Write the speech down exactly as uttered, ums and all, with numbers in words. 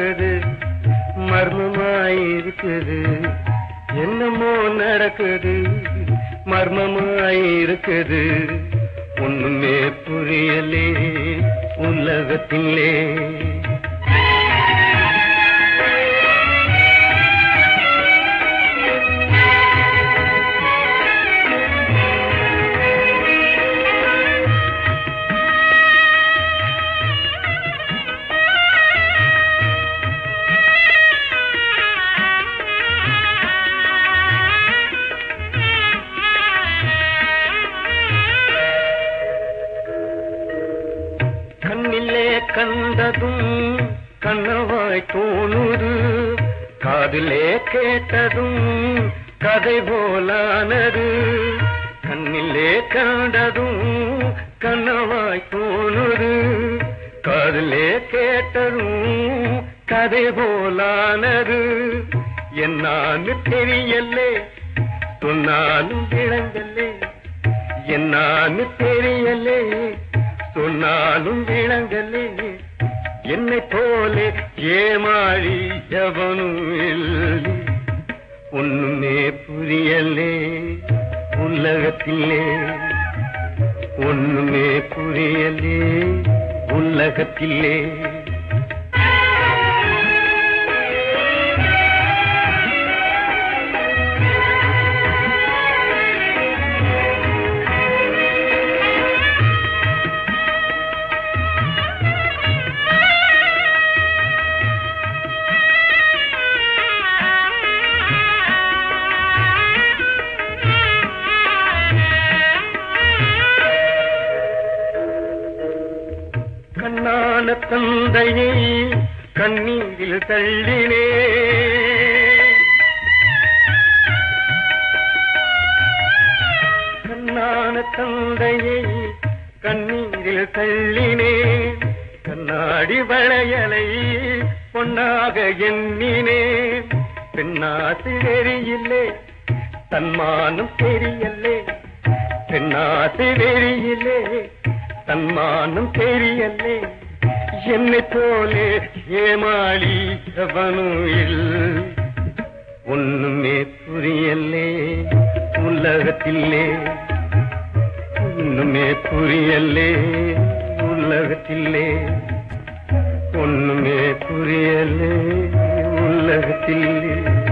நடக்குது மர்மமாயிருக்குது என்னமோ நடக்குது மர்மமாயிருக்குது ஒண்ணுமே புரியலே உலகத்திலே கண்ணிலே கண்டதும் கண்ணவாய் தோணுது காதிலே கேட்டதும் கதை போலானது கண்ணிலே கண்டதும் கண்ணவாய் தோணுது காதிலே கேட்டதும் கதை போலானது என்னான்னு தெரியலே சொன்னாலும் விளங்கலே என்னான்னு தெரியலே சொன்னாலும் விளங்கலே என்னை போலே ஏமாறி எவனும் இல்லை ஒண்ணுமே புரியலே உலகத்திலே ஒண்ணுமே புரியலே உலகத்திலே கண்ணான தந்தையை கண்ணீரில் தள்ளினே கண்ணான தந்தையை கண்ணீரில் தள்ளினே கண்ணாடி வளையலை பொன்னாக எண்ணினே பெண்ணாசு வெறியில்லே தன்மானம் தெரியலே பெண்ணாசு வெறியிலே தன்மானம் தெரியலே என்னை போலே ஏமாளி எவனும் ஒண்ணுமே புரியலே உலகத்திலே ஒண்ணுமே புரியலே உலகத்திலே ஒண்ணுமே புரியலே உலகத்திலே